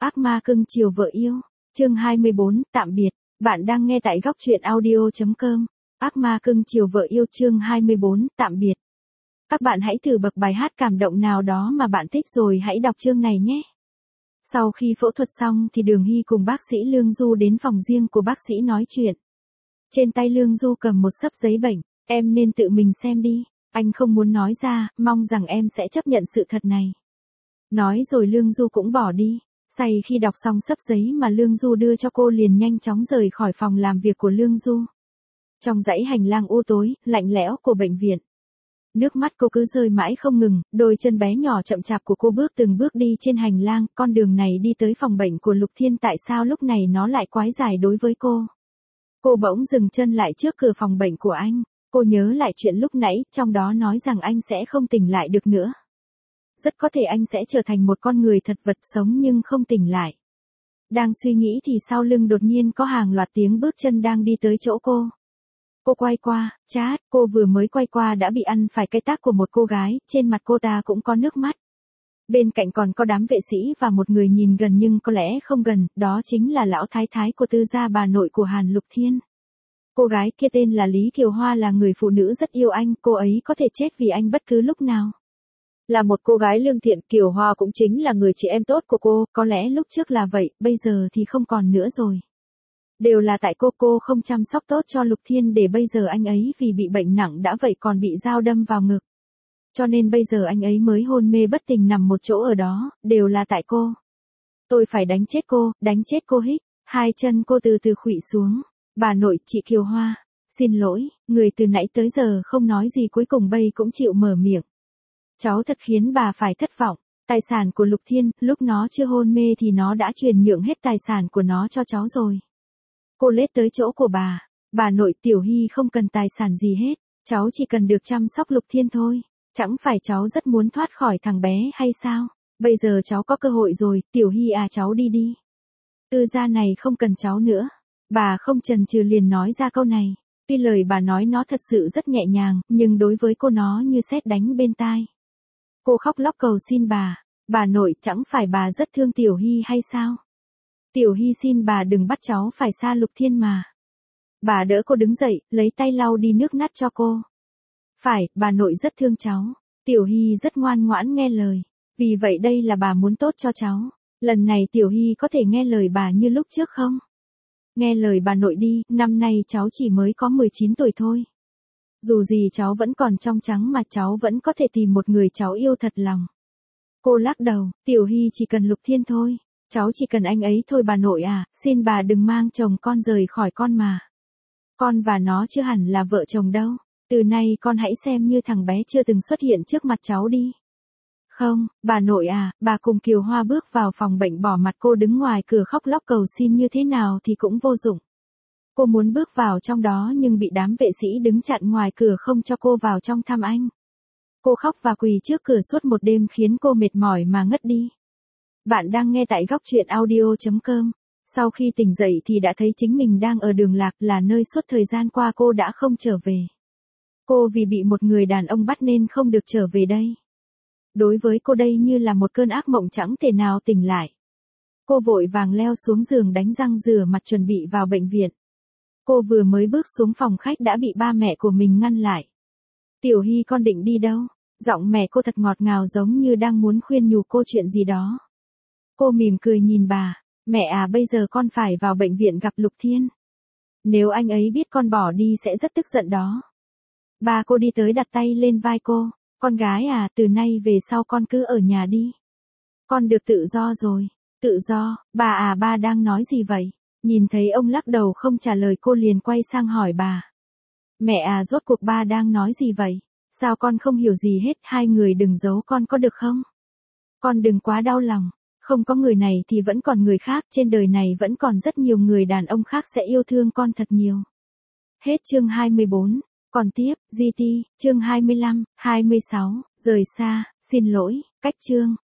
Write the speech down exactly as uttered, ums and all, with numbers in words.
Ác ma cưng chiều vợ yêu. Chương hai mươi bốn, tạm biệt. Bạn đang nghe tại góc truyện audio chấm com. Ác ma cưng chiều vợ yêu chương hai mươi bốn, tạm biệt. Các bạn hãy thử bật bài hát cảm động nào đó mà bạn thích rồi hãy đọc chương này nhé. Sau khi phẫu thuật xong thì Đường Hy cùng bác sĩ Lương Du đến phòng riêng của bác sĩ nói chuyện. Trên tay Lương Du cầm một xấp giấy bệnh. Em nên tự mình xem đi. Anh không muốn nói ra, mong rằng em sẽ chấp nhận sự thật này. Nói rồi Lương Du cũng bỏ đi. Say khi đọc xong xấp giấy mà Lương Du đưa cho cô liền nhanh chóng rời khỏi phòng làm việc của Lương Du. Trong dãy hành lang u tối, lạnh lẽo của bệnh viện. Nước mắt cô cứ rơi mãi không ngừng, đôi chân bé nhỏ chậm chạp của cô bước từng bước đi trên hành lang, con đường này đi tới phòng bệnh của Lục Thiên, tại sao lúc này nó lại quái dài đối với cô. Cô bỗng dừng chân lại trước cửa phòng bệnh của anh, cô nhớ lại chuyện lúc nãy, trong đó nói rằng anh sẽ không tỉnh lại được nữa. Rất có thể anh sẽ trở thành một con người thật vật sống nhưng không tỉnh lại. Đang suy nghĩ thì sau lưng đột nhiên có hàng loạt tiếng bước chân đang đi tới chỗ cô. Cô quay qua, chát, cô vừa mới quay qua đã bị ăn phải cái tát của một cô gái, trên mặt cô ta cũng có nước mắt. Bên cạnh còn có đám vệ sĩ và một người nhìn gần nhưng có lẽ không gần, đó chính là lão thái thái của Tư gia, bà nội của Hàn Lục Thiên. Cô gái kia tên là Lý Kiều Hoa, là người phụ nữ rất yêu anh, cô ấy có thể chết vì anh bất cứ lúc nào. Là một cô gái lương thiện, Kiều Hoa cũng chính là người chị em tốt của cô, có lẽ lúc trước là vậy, bây giờ thì không còn nữa rồi. Đều là tại cô, cô không chăm sóc tốt cho Lục Thiên để bây giờ anh ấy vì bị bệnh nặng đã vậy còn bị dao đâm vào ngực. Cho nên bây giờ anh ấy mới hôn mê bất tỉnh nằm một chỗ ở đó, đều là tại cô. Tôi phải đánh chết cô, đánh chết cô hích, hai chân cô từ từ khuỵu xuống. Bà nội, chị Kiều Hoa, xin lỗi, người từ nãy tới giờ không nói gì cuối cùng bây cũng chịu mở miệng. Cháu thật khiến bà phải thất vọng, tài sản của Lục Thiên, lúc nó chưa hôn mê thì nó đã truyền nhượng hết tài sản của nó cho cháu rồi. Cô lết tới chỗ của bà, bà nội, Tiểu Hy không cần tài sản gì hết, cháu chỉ cần được chăm sóc Lục Thiên thôi, chẳng phải cháu rất muốn thoát khỏi thằng bé hay sao, bây giờ cháu có cơ hội rồi, Tiểu Hy à cháu đi đi. Tư gia này không cần cháu nữa, bà không chần chừ liền nói ra câu này, tuy lời bà nói nó thật sự rất nhẹ nhàng, nhưng đối với cô nó như sét đánh bên tai. Cô khóc lóc cầu xin bà, bà nội, chẳng phải bà rất thương Tiểu Hy hay sao? Tiểu Hy xin bà đừng bắt cháu phải xa Lục Thiên mà. Bà đỡ cô đứng dậy, lấy tay lau đi nước mắt cho cô. Phải, bà nội rất thương cháu. Tiểu Hy rất ngoan ngoãn nghe lời. Vì vậy đây là bà muốn tốt cho cháu. Lần này Tiểu Hy có thể nghe lời bà như lúc trước không? Nghe lời bà nội đi, năm nay cháu chỉ mới có mười chín tuổi thôi. Dù gì cháu vẫn còn trong trắng mà cháu vẫn có thể tìm một người cháu yêu thật lòng. Cô lắc đầu, Tiểu Hy chỉ cần Lục Thiên thôi. Cháu chỉ cần anh ấy thôi bà nội à, xin bà đừng mang chồng con rời khỏi con mà. Con và nó chưa hẳn là vợ chồng đâu, từ nay con hãy xem như thằng bé chưa từng xuất hiện trước mặt cháu đi. Không, bà nội à, bà cùng Kiều Hoa bước vào phòng bệnh, bỏ mặt cô đứng ngoài cửa khóc lóc cầu xin như thế nào thì cũng vô dụng. Cô muốn bước vào trong đó nhưng bị đám vệ sĩ đứng chặn ngoài cửa không cho cô vào trong thăm anh. Cô khóc và quỳ trước cửa suốt một đêm khiến cô mệt mỏi mà ngất đi. Bạn đang nghe tại góc truyện audio chấm com. Sau khi tỉnh dậy thì đã thấy chính mình đang ở Đường Lạc, là nơi suốt thời gian qua cô đã không trở về. Cô vì bị một người đàn ông bắt nên không được trở về đây. Đối với cô đây như là một cơn ác mộng chẳng thể nào tỉnh lại. Cô vội vàng leo xuống giường đánh răng rửa mặt chuẩn bị vào bệnh viện. Cô vừa mới bước xuống phòng khách đã bị ba mẹ của mình ngăn lại. Tiểu Hy, con định đi đâu? Giọng mẹ cô thật ngọt ngào giống như đang muốn khuyên nhủ cô chuyện gì đó. Cô mỉm cười nhìn bà, mẹ à, bây giờ con phải vào bệnh viện gặp Lục Thiên. Nếu anh ấy biết con bỏ đi sẽ rất tức giận đó. Ba cô đi tới đặt tay lên vai cô, con gái à, từ nay về sau con cứ ở nhà đi. Con được tự do rồi, tự do, bà à, ba đang nói gì vậy? Nhìn thấy ông lắc đầu không trả lời cô liền quay sang hỏi bà. Mẹ à, rốt cuộc ba đang nói gì vậy? Sao con không hiểu gì hết, hai người đừng giấu con có được không? Con đừng quá đau lòng. Không có người này thì vẫn còn người khác, trên đời này vẫn còn rất nhiều người đàn ông khác sẽ yêu thương con thật nhiều. Hết chương hai mươi bốn, còn tiếp, giê tê, chương hai mươi lăm, hai mươi sáu, rời xa, xin lỗi, cách chương.